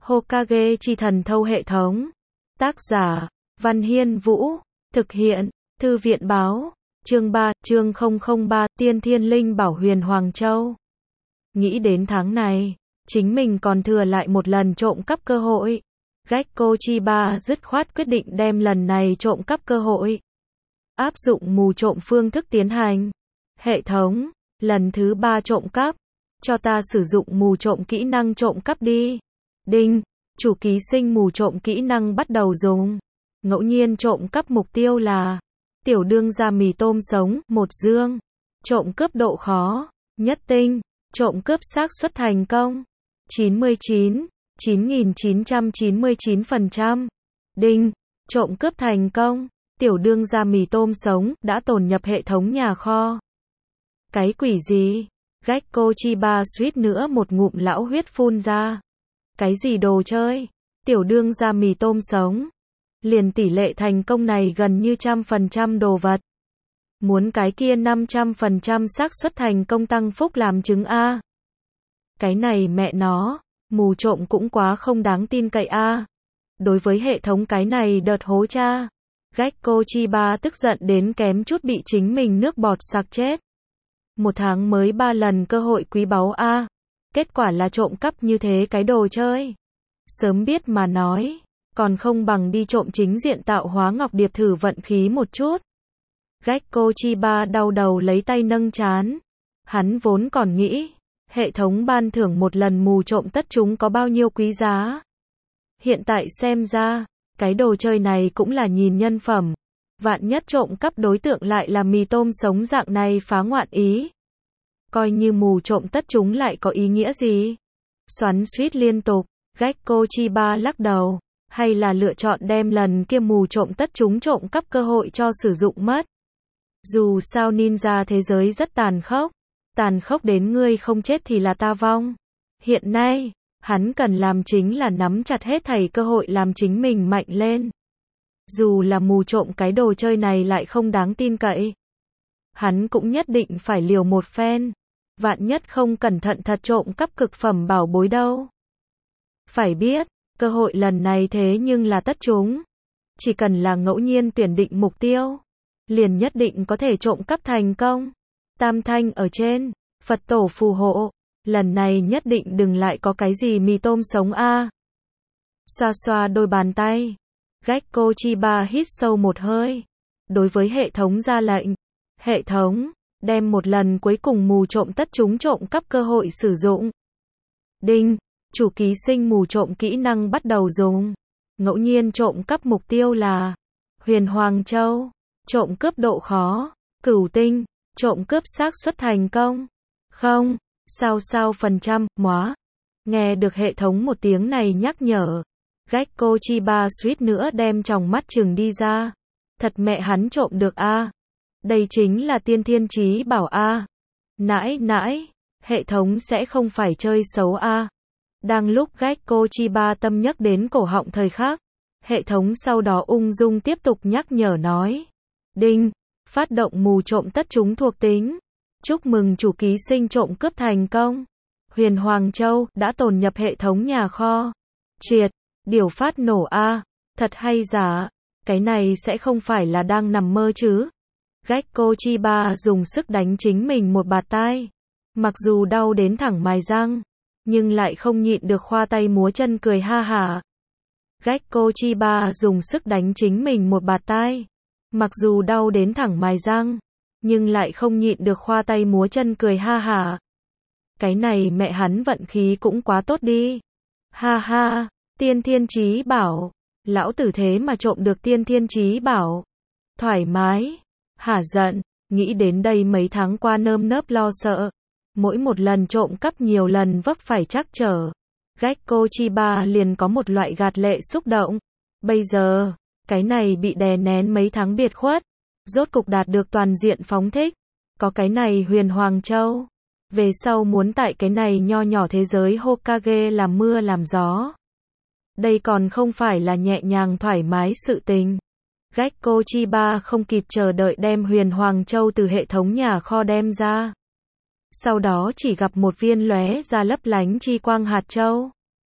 Hokage chi thần thâu hệ thống. Tác giả, Văn Hiên Vũ. Thực hiện, Thư viện báo. Chương 3, chương 003, Tiên Thiên Linh Bảo Huyền Hoàng Châu. Nghĩ đến tháng này, chính mình còn thừa lại một lần trộm cắp cơ hội. Gekko Chiba dứt khoát quyết định đem lần này trộm cắp cơ hội áp dụng mù trộm phương thức tiến hành. Hệ thống, lần thứ 3 trộm cắp, cho ta sử dụng mù trộm kỹ năng trộm cắp đi. Đinh, chủ ký sinh mù trộm kỹ năng bắt đầu dùng. Ngẫu nhiên trộm cắp mục tiêu là tiểu đương gia mì tôm sống, 1 dương. Trộm cướp độ khó, nhất tinh. Trộm cướp xác suất thành công 99,9999%. Đinh, trộm cướp thành công. Tiểu đương gia mì tôm sống đã tồn nhập hệ thống nhà kho. Cái quỷ gì? Gekko Chiba suýt nữa một ngụm lão huyết phun ra. Cái gì đồ chơi? Tiểu đương gia mì tôm sống. Liền tỷ lệ thành công này gần như 100% đồ vật. Muốn cái kia 500% xác suất thành công tăng phúc làm chứng a. Cái này mẹ nó, mù trộm cũng quá không đáng tin cậy a. Đối với hệ thống cái này đợt hố cha, Gekko Chiba tức giận đến kém chút bị chính mình nước bọt sặc chết. 1 tháng mới 3 lần cơ hội quý báu a. Kết quả là trộm cắp như thế cái đồ chơi. Sớm biết mà nói, còn không bằng đi trộm chính diện tạo hóa ngọc điệp thử vận khí một chút. Gekko Chiba đau đầu lấy tay nâng trán. Hắn vốn còn nghĩ, hệ thống ban thưởng một lần mù trộm tất chúng có bao nhiêu quý giá. Hiện tại xem ra, cái đồ chơi này cũng là nhìn nhân phẩm. Vạn nhất trộm cắp đối tượng lại là mì tôm sống dạng này phá ngoạn ý. Coi như mù trộm tất chúng lại có ý nghĩa gì? Xoắn xuýt liên tục, Gekko Chiba lắc đầu. Hay là lựa chọn đem lần kia mù trộm tất chúng trộm cắp cơ hội cho sử dụng mất. Dù sao ninja thế giới rất tàn khốc đến ngươi không chết thì là ta vong. Hiện nay, hắn cần làm chính là nắm chặt hết thảy cơ hội làm chính mình mạnh lên. Dù là mù trộm cái đồ chơi này lại không đáng tin cậy, hắn cũng nhất định phải liều một phen. Vạn nhất không cẩn thận thật trộm cắp cực phẩm bảo bối đâu. Phải biết, cơ hội lần này thế nhưng là tất chúng. Chỉ cần là ngẫu nhiên tuyển định mục tiêu, liền nhất định có thể trộm cắp thành công. Tam thanh ở trên, Phật tổ phù hộ, lần này nhất định đừng lại có cái gì mì tôm sống a. Xoa xoa đôi bàn tay, Gekko Chiba hít sâu một hơi. Đối với hệ thống ra lệnh. Hệ thống, đem một lần cuối cùng mù trộm tất chúng trộm cắp cơ hội sử dụng. Đinh, chủ ký sinh mù trộm kỹ năng bắt đầu dùng. Ngẫu nhiên trộm cắp mục tiêu là Huyền Hoàng Châu. Trộm cướp độ khó, cửu tinh. Trộm cướp xác suất thành công. Không, sao phần trăm, móa. Nghe được hệ thống một tiếng này nhắc nhở. Gekko Chiba suýt nữa đem tròng mắt trừng đi ra. Thật mẹ hắn trộm được a. Đây chính là tiên thiên chí bảo a. Nãi, hệ thống sẽ không phải chơi xấu a. Đang lúc Gekko Chiba tâm nhắc đến cổ họng thời khắc, hệ thống sau đó ung dung tiếp tục nhắc nhở nói. Đinh, phát động mù trộm tất chúng thuộc tính. Chúc mừng chủ ký sinh trộm cướp thành công. Huyền Hoàng Châu đã tồn nhập hệ thống nhà kho. Triệt, điều phát nổ a. Thật hay giả, cái này sẽ không phải là đang nằm mơ chứ. Gekko Chiba dùng sức đánh chính mình một bạt tai. Mặc dù đau đến thẳng mài răng, nhưng lại không nhịn được khoa tay múa chân cười ha hả. Gekko Chiba dùng sức đánh chính mình một bạt tai. Mặc dù đau đến thẳng mài răng, nhưng lại không nhịn được khoa tay múa chân cười ha hả. Cái này mẹ hắn vận khí cũng quá tốt đi. Ha ha, tiên thiên chí bảo. Lão tử thế mà trộm được tiên thiên chí bảo. Thoải mái. Hả giận, nghĩ đến đây mấy tháng qua nơm nớp lo sợ. Mỗi một lần trộm cắp nhiều lần vấp phải trắc trở. Gekko Chiba liền có một loại gạt lệ xúc động. Bây giờ, cái này bị đè nén mấy tháng biệt khuất. Rốt cục đạt được toàn diện phóng thích. Có cái này Huyền Hoàng Châu. Về sau muốn tại cái này nho nhỏ thế giới Hokage làm mưa làm gió. Đây còn không phải là nhẹ nhàng thoải mái sự tình. Gekko Chiba không kịp chờ đợi đem Huyền Hoàng Châu từ hệ thống nhà kho đem ra. Sau đó chỉ gặp một viên lóe ra lấp lánh chi quang hạt châu.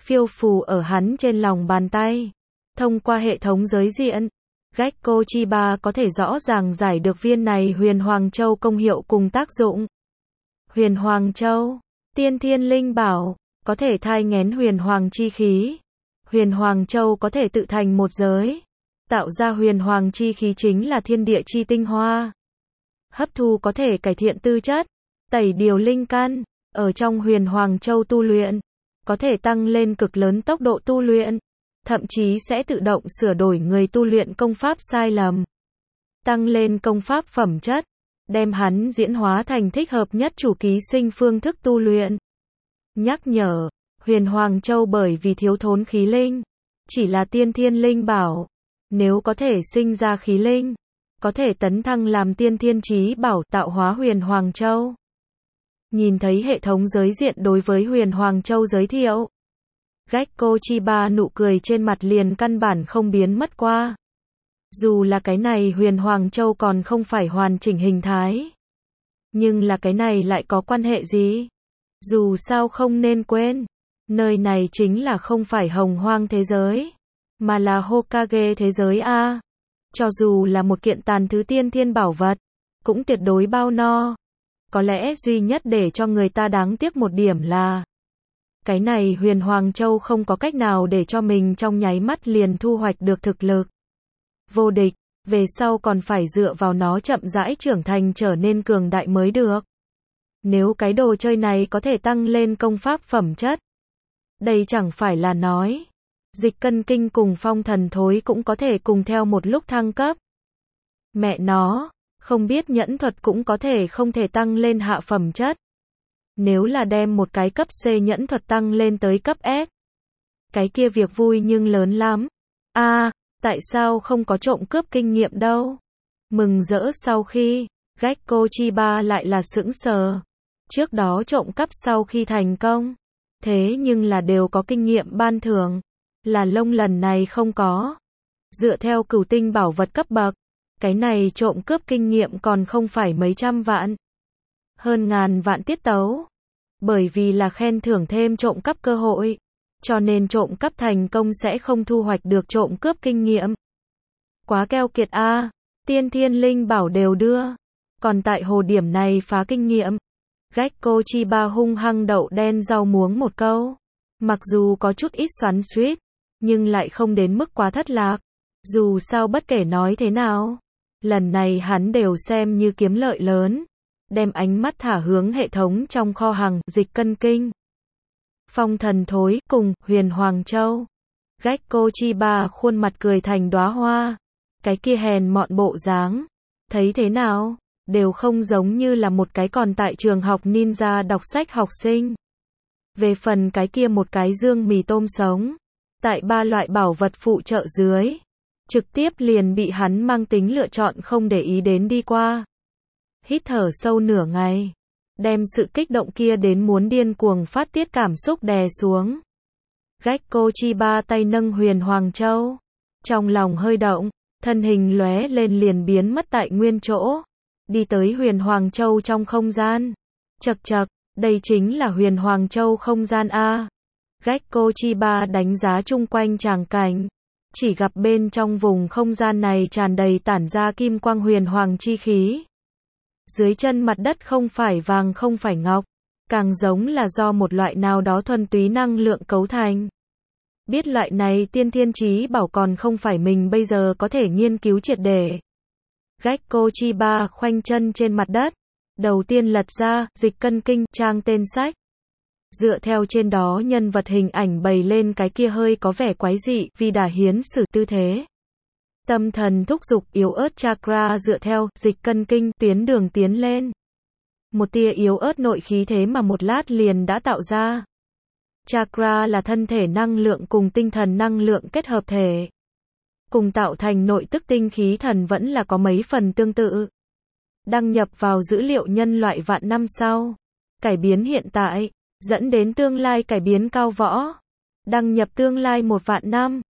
phiêu phù ở hắn trên lòng bàn tay. Thông qua hệ thống giới diện, Gekko Chiba có thể rõ ràng giải được viên này Huyền Hoàng Châu công hiệu cùng tác dụng. Huyền Hoàng Châu, tiên thiên linh bảo, có thể thai nghén huyền hoàng chi khí. Huyền Hoàng Châu có thể tự thành một giới. Tạo ra huyền hoàng chi khí chính là thiên địa chi tinh hoa. Hấp thu có thể cải thiện tư chất, tẩy điều linh căn. Ở trong Huyền Hoàng Châu tu luyện, có thể tăng lên cực lớn tốc độ tu luyện. Thậm chí sẽ tự động sửa đổi người tu luyện công pháp sai lầm. Tăng lên công pháp phẩm chất, đem hắn diễn hóa thành thích hợp nhất chủ ký sinh phương thức tu luyện. Nhắc nhở, Huyền Hoàng Châu bởi vì thiếu thốn khí linh, chỉ là tiên thiên linh bảo. Nếu có thể sinh ra khí linh, có thể tấn thăng làm tiên thiên chí bảo tạo hóa Huyền Hoàng Châu. Nhìn thấy hệ thống giới diện đối với Huyền Hoàng Châu giới thiệu, Gekko Chiba nụ cười trên mặt liền căn bản không biến mất qua. Dù là cái này Huyền Hoàng Châu còn không phải hoàn chỉnh hình thái, nhưng là cái này lại có quan hệ gì? Dù sao không nên quên, nơi này chính là không phải Hồng Hoang thế giới, mà là Hokage thế giới a. Cho dù là một kiện tàn thứ tiên thiên bảo vật, cũng tuyệt đối bao no. Có lẽ duy nhất để cho người ta đáng tiếc một điểm là cái này Huyền Hoàng Châu không có cách nào để cho mình trong nháy mắt liền thu hoạch được thực lực vô địch, về sau còn phải dựa vào nó chậm rãi trưởng thành trở nên cường đại mới được. Nếu cái đồ chơi này có thể tăng lên công pháp phẩm chất, đây chẳng phải là nói, Dịch Cân Kinh cùng Phong Thần Thối cũng có thể cùng theo một lúc thăng cấp. Mẹ nó, không biết nhẫn thuật cũng có thể không thể tăng lên hạ phẩm chất. Nếu là đem một cái cấp C nhẫn thuật tăng lên tới cấp S, cái kia việc vui nhưng lớn lắm. Tại sao không có trộm cướp kinh nghiệm đâu? Mừng rỡ sau khi, Gekko Chiba lại là sững sờ. Trước đó trộm cắp sau khi thành công, thế nhưng là đều có kinh nghiệm ban thưởng, là lông lần này không có. Dựa theo cửu tinh bảo vật cấp bậc, cái này trộm cướp kinh nghiệm còn không phải mấy trăm vạn, hơn ngàn vạn tiết tấu. Bởi vì là khen thưởng thêm trộm cắp cơ hội, cho nên trộm cắp thành công sẽ không thu hoạch được trộm cướp kinh nghiệm. Quá keo kiệt a, tiên thiên linh bảo đều đưa, còn tại hồ điểm này phá kinh nghiệm. Gekko Chiba hung hăng đậu đen rau muống một câu. Mặc dù có chút ít xoắn xuýt, nhưng lại không đến mức quá thất lạc. Dù sao bất kể nói thế nào, lần này hắn đều xem như kiếm lợi lớn. Đem ánh mắt thả hướng hệ thống trong kho hàng Dịch Cân Kinh, Phong Thần Thối cùng Huyền Hoàng Châu. Gekko Chiba khuôn mặt cười thành đóa hoa. Cái kia hèn mọn bộ dáng, thấy thế nào, đều không giống như là một cái còn tại trường học ninja đọc sách học sinh. Về phần cái kia một cái dương mì tôm sống, tại ba loại bảo vật phụ trợ dưới, trực tiếp liền bị hắn mang tính lựa chọn không để ý đến đi qua. Hít thở sâu nửa ngày, đem sự kích động kia đến muốn điên cuồng phát tiết cảm xúc đè xuống. Gekko Chiba tay nâng Huyền Hoàng Châu, trong lòng hơi động, thân hình lóe lên liền biến mất tại nguyên chỗ, đi tới Huyền Hoàng Châu trong không gian. Chậc chậc, đây chính là Huyền Hoàng Châu không gian a. Gekko Chiba đánh giá chung quanh tràng cảnh, chỉ gặp bên trong vùng không gian này tràn đầy tản ra kim quang huyền hoàng chi khí. Dưới chân mặt đất không phải vàng không phải ngọc, càng giống là do một loại nào đó thuần túy năng lượng cấu thành. Biết loại này tiên thiên chí bảo còn không phải mình bây giờ có thể nghiên cứu triệt để. Gekko Chiba khoanh chân trên mặt đất, đầu tiên lật ra Dịch Cân Kinh trang tên sách. Dựa theo trên đó nhân vật hình ảnh bày lên cái kia hơi có vẻ quái dị vì đà hiến sử tư thế. Tâm thần thúc dục yếu ớt chakra dựa theo Dịch Cân Kinh tuyến đường tiến lên. Một tia yếu ớt nội khí thế mà một lát liền đã tạo ra. Chakra là thân thể năng lượng cùng tinh thần năng lượng kết hợp thể, cùng tạo thành nội tức tinh khí thần vẫn là có mấy phần tương tự. Đăng nhập vào dữ liệu nhân loại vạn năm sau, cải biến hiện tại, dẫn đến tương lai cải biến cao võ. Đăng nhập tương lai 1 vạn năm.